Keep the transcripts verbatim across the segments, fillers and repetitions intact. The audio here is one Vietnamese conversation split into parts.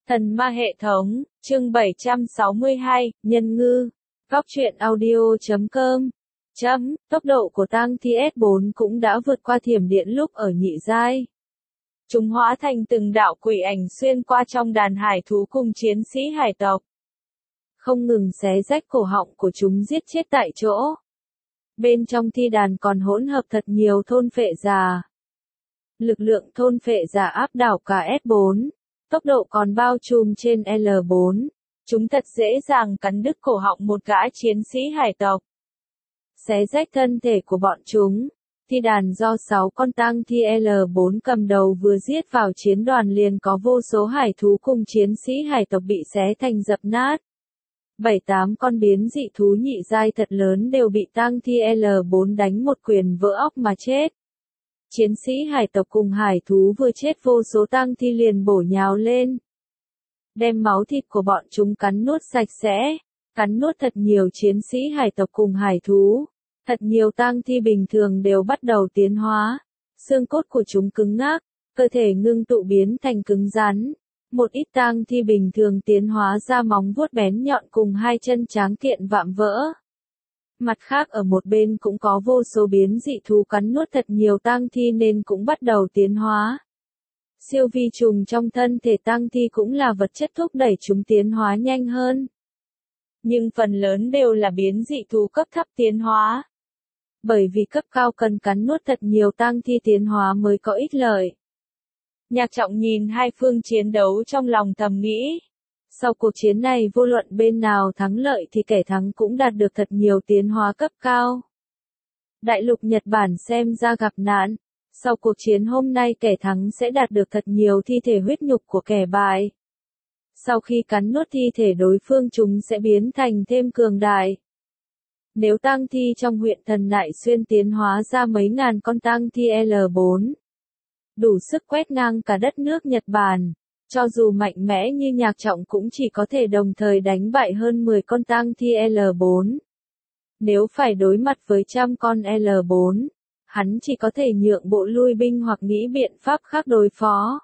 Thần ma hệ thống, chương bảy trăm sáu mươi hai, Nhân ngư. Góc truyện audio chấm com. Chấm, tốc độ của tang thi S bốn cũng đã vượt qua thiểm điện lúc ở nhị giai. Chúng hóa thành từng đạo quỷ ảnh xuyên qua trong đàn hải thú cùng chiến sĩ hải tộc. Không ngừng xé rách cổ họng của chúng giết chết tại chỗ. Bên trong thi đàn còn hỗn hợp thật nhiều thôn phệ già. Lực lượng thôn phệ già áp đảo cả S bốn. Tốc độ còn bao trùm trên L bốn. Chúng thật dễ dàng cắn đứt cổ họng một gã chiến sĩ hải tộc. Xé rách thân thể của bọn chúng. Thi đàn do sáu con tang thi L bốn cầm đầu vừa giết vào chiến đoàn liền có vô số hải thú cùng chiến sĩ hải tộc bị xé thành dập nát. bảy tám con biến dị thú nhị giai thật lớn đều bị tang thi L bốn đánh một quyền vỡ óc mà chết. Chiến sĩ hải tộc cùng hải thú vừa chết vô số tang thi liền bổ nhào lên. Đem máu thịt của bọn chúng cắn nuốt sạch sẽ, cắn nuốt thật nhiều chiến sĩ hải tộc cùng hải thú. Thật nhiều tang thi bình thường đều bắt đầu tiến hóa. Xương cốt của chúng cứng ngắc, cơ thể ngưng tụ biến thành cứng rắn. Một ít tang thi bình thường tiến hóa ra móng vuốt bén nhọn cùng hai chân tráng kiện vạm vỡ. Mặt khác ở một bên cũng có vô số biến dị thú cắn nuốt thật nhiều tang thi nên cũng bắt đầu tiến hóa. Siêu vi trùng trong thân thể tang thi cũng là vật chất thúc đẩy chúng tiến hóa nhanh hơn. Nhưng phần lớn đều là biến dị thú cấp thấp tiến hóa. Bởi vì cấp cao cần cắn nuốt thật nhiều tang thi tiến hóa mới có ích lợi. Nhạc Trọng nhìn hai phương chiến đấu trong lòng thầm nghĩ. Sau cuộc chiến này vô luận bên nào thắng lợi thì kẻ thắng cũng đạt được thật nhiều tiến hóa cấp cao. Đại lục Nhật Bản xem ra gặp nạn. Sau cuộc chiến hôm nay kẻ thắng sẽ đạt được thật nhiều thi thể huyết nhục của kẻ bại. Sau khi cắn nuốt thi thể đối phương chúng sẽ biến thành thêm cường đại. Nếu tang thi trong huyện Thần Nại Xuyên tiến hóa ra mấy ngàn con tang thi L bốn. Đủ sức quét ngang cả đất nước Nhật Bản. Cho dù mạnh mẽ như Nhạc Trọng cũng chỉ có thể đồng thời đánh bại hơn mười con tang thi L bốn. Nếu phải đối mặt với trăm con L bốn, hắn chỉ có thể nhượng bộ lui binh hoặc nghĩ biện pháp khác đối phó.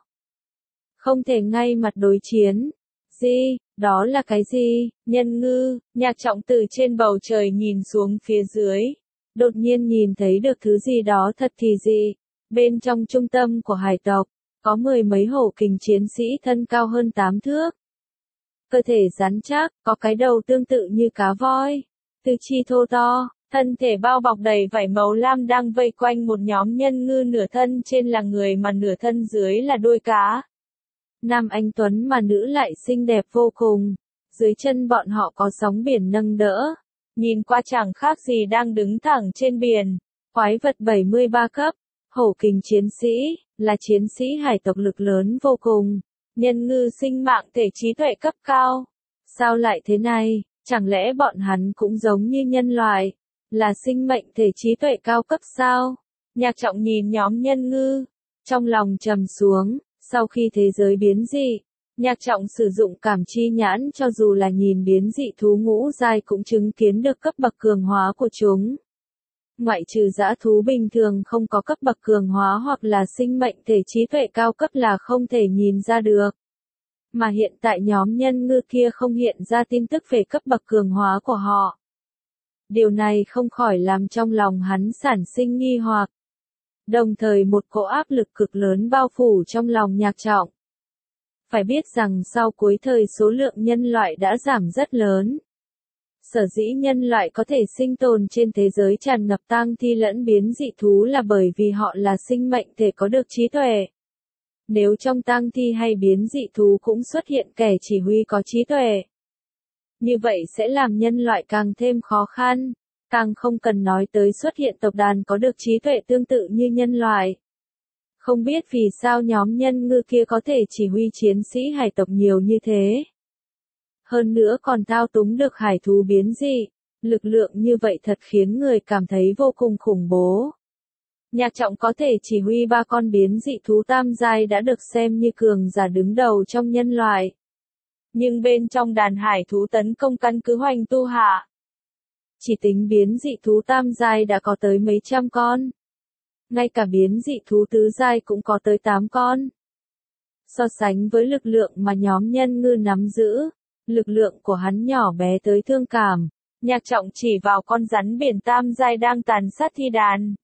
Không thể ngay mặt đối chiến. Gì, đó là cái gì? Nhân ngư. Nhạc Trọng từ trên bầu trời nhìn xuống phía dưới. Đột nhiên nhìn thấy được thứ gì đó thật kỳ dị. Bên trong trung tâm của hải tộc, có mười mấy hổ kình chiến sĩ thân cao hơn tám thước. Cơ thể rắn chắc, có cái đầu tương tự như cá voi. Tư chi thô to, thân thể bao bọc đầy vảy màu lam đang vây quanh một nhóm nhân ngư, nửa thân trên là người mà nửa thân dưới là đuôi cá. Nam anh tuấn mà nữ lại xinh đẹp vô cùng. Dưới chân bọn họ có sóng biển nâng đỡ. Nhìn qua chẳng khác gì đang đứng thẳng trên biển. Quái vật bảy mươi ba cấp. Hổ kình chiến sĩ, là chiến sĩ hải tộc lực lớn vô cùng. Nhân ngư sinh mạng thể trí tuệ cấp cao. Sao lại thế này? Chẳng lẽ bọn hắn cũng giống như nhân loại? Là sinh mệnh thể trí tuệ cao cấp sao? Nhạc Trọng nhìn nhóm nhân ngư. Trong lòng trầm xuống. Sau khi thế giới biến dị, Nhạc Trọng sử dụng cảm chi nhãn cho dù là nhìn biến dị thú ngũ giai cũng chứng kiến được cấp bậc cường hóa của chúng. Ngoại trừ dã thú bình thường không có cấp bậc cường hóa hoặc là sinh mệnh thể trí tuệ cao cấp là không thể nhìn ra được. Mà hiện tại nhóm nhân ngư kia không hiện ra tin tức về cấp bậc cường hóa của họ. Điều này không khỏi làm trong lòng hắn sản sinh nghi hoặc. Đồng thời một cỗ áp lực cực lớn bao phủ trong lòng Nhạc Trọng. Phải biết rằng sau cuối thời số lượng nhân loại đã giảm rất lớn. Sở dĩ nhân loại có thể sinh tồn trên thế giới tràn ngập tang thi lẫn biến dị thú là bởi vì họ là sinh mệnh thể có được trí tuệ. Nếu trong tang thi hay biến dị thú cũng xuất hiện kẻ chỉ huy có trí tuệ, như vậy sẽ làm nhân loại càng thêm khó khăn. Càng không cần nói tới xuất hiện tộc đàn có được trí tuệ tương tự như nhân loại. Không biết vì sao nhóm nhân ngư kia có thể chỉ huy chiến sĩ hải tộc nhiều như thế. Hơn nữa còn thao túng được hải thú biến dị. Lực lượng như vậy thật khiến người cảm thấy vô cùng khủng bố. Nhạc Trọng có thể chỉ huy ba con biến dị thú tam giai đã được xem như cường giả đứng đầu trong nhân loại. Nhưng bên trong đàn hải thú tấn công căn cứ Hoành Tu Hạ, chỉ tính biến dị thú tam giai đã có tới mấy trăm con. Ngay cả biến dị thú tứ giai cũng có tới tám con. So sánh với lực lượng mà nhóm Nhân Ngư nắm giữ, lực lượng của hắn nhỏ bé tới thương cảm. Nhạc Trọng chỉ vào con rắn biển tam giai đang tàn sát thi đàn.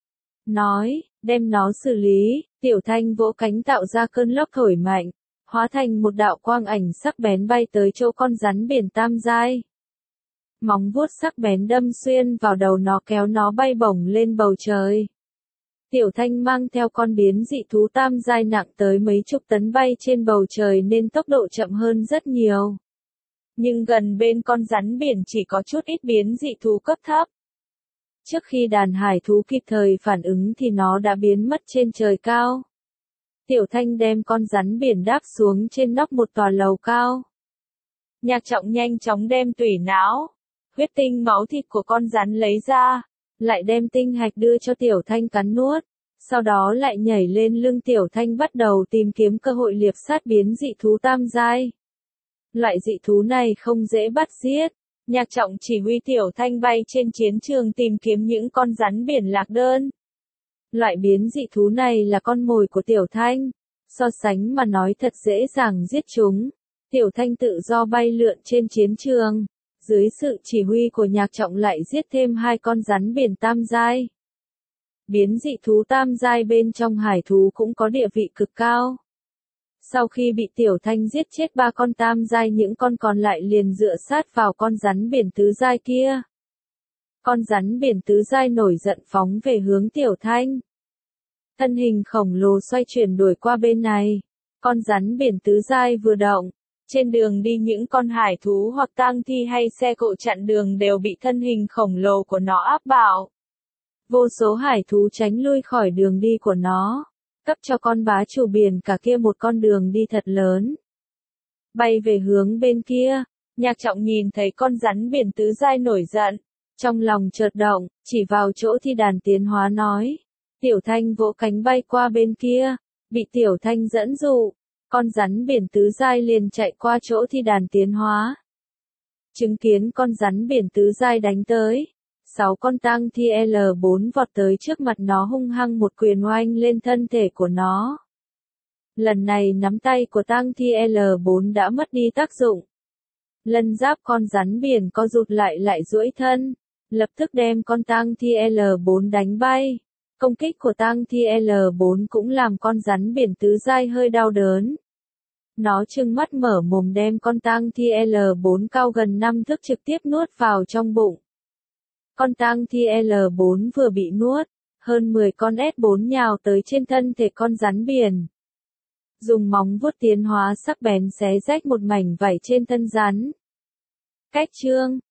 Nói, đem nó xử lý, Tiểu Thanh vỗ cánh tạo ra cơn lốc thổi mạnh, hóa thành một đạo quang ảnh sắc bén bay tới chỗ con rắn biển tam giai. Móng vuốt sắc bén đâm xuyên vào đầu nó kéo nó bay bổng lên bầu trời. Tiểu Thanh mang theo con biến dị thú tam giai nặng tới mấy chục tấn bay trên bầu trời nên tốc độ chậm hơn rất nhiều. Nhưng gần bên con rắn biển chỉ có chút ít biến dị thú cấp thấp. Trước khi đàn hải thú kịp thời phản ứng thì nó đã biến mất trên trời cao. Tiểu Thanh đem con rắn biển đáp xuống trên nóc một tòa lầu cao. Nhạc Trọng nhanh chóng đem tủy não, huyết tinh máu thịt của con rắn lấy ra, lại đem tinh hạch đưa cho Tiểu Thanh cắn nuốt, sau đó lại nhảy lên lưng Tiểu Thanh bắt đầu tìm kiếm cơ hội liệp sát biến dị thú tam giai. Loại dị thú này không dễ bắt giết, Nhạc Trọng chỉ huy Tiểu Thanh bay trên chiến trường tìm kiếm những con rắn biển lạc đơn. Loại biến dị thú này là con mồi của Tiểu Thanh, so sánh mà nói thật dễ dàng giết chúng. Tiểu Thanh tự do bay lượn trên chiến trường, dưới sự chỉ huy của Nhạc Trọng lại giết thêm hai con rắn biển tam giai. Biến dị thú tam giai bên trong hải thú cũng có địa vị cực cao. Sau khi bị Tiểu Thanh giết chết ba con tam giai, những con còn lại liền dựa sát vào con rắn biển tứ giai kia. Con rắn biển tứ giai nổi giận phóng về hướng Tiểu Thanh. Thân hình khổng lồ xoay chuyển đuổi qua bên này. Con rắn biển tứ giai vừa động, trên đường đi những con hải thú hoặc tang thi hay xe cộ chặn đường đều bị thân hình khổng lồ của nó áp bảo. Vô số hải thú tránh lui khỏi đường đi của nó, cấp cho con bá chủ biển cả kia một con đường đi thật lớn. Bay về hướng bên kia, Nhạc Trọng nhìn thấy con rắn biển tứ giai nổi giận, trong lòng chợt động, chỉ vào chỗ thi đàn tiến hóa nói. Tiểu Thanh vỗ cánh bay qua bên kia, bị Tiểu Thanh dẫn dụ, con rắn biển tứ giai liền chạy qua chỗ thi đàn tiến hóa. Chứng kiến con rắn biển tứ giai đánh tới, sáu con tang thi L bốn vọt tới trước mặt nó hung hăng một quyền oanh lên thân thể của nó. Lần này nắm tay của tang thi L bốn đã mất đi tác dụng. Lân giáp con rắn biển co rụt lại lại duỗi thân, lập tức đem con tang thi L bốn đánh bay. Công kích của tang thi L bốn cũng làm con rắn biển tứ giai hơi đau đớn. Nó trừng mắt mở mồm đem con tang thi L bốn cao gần năm thước trực tiếp nuốt vào trong bụng. Con tang thi L bốn vừa bị nuốt, hơn mười con S bốn nhào tới trên thân thể con rắn biển. Dùng móng vuốt tiến hóa sắc bén xé rách một mảnh vảy trên thân rắn. Cách chương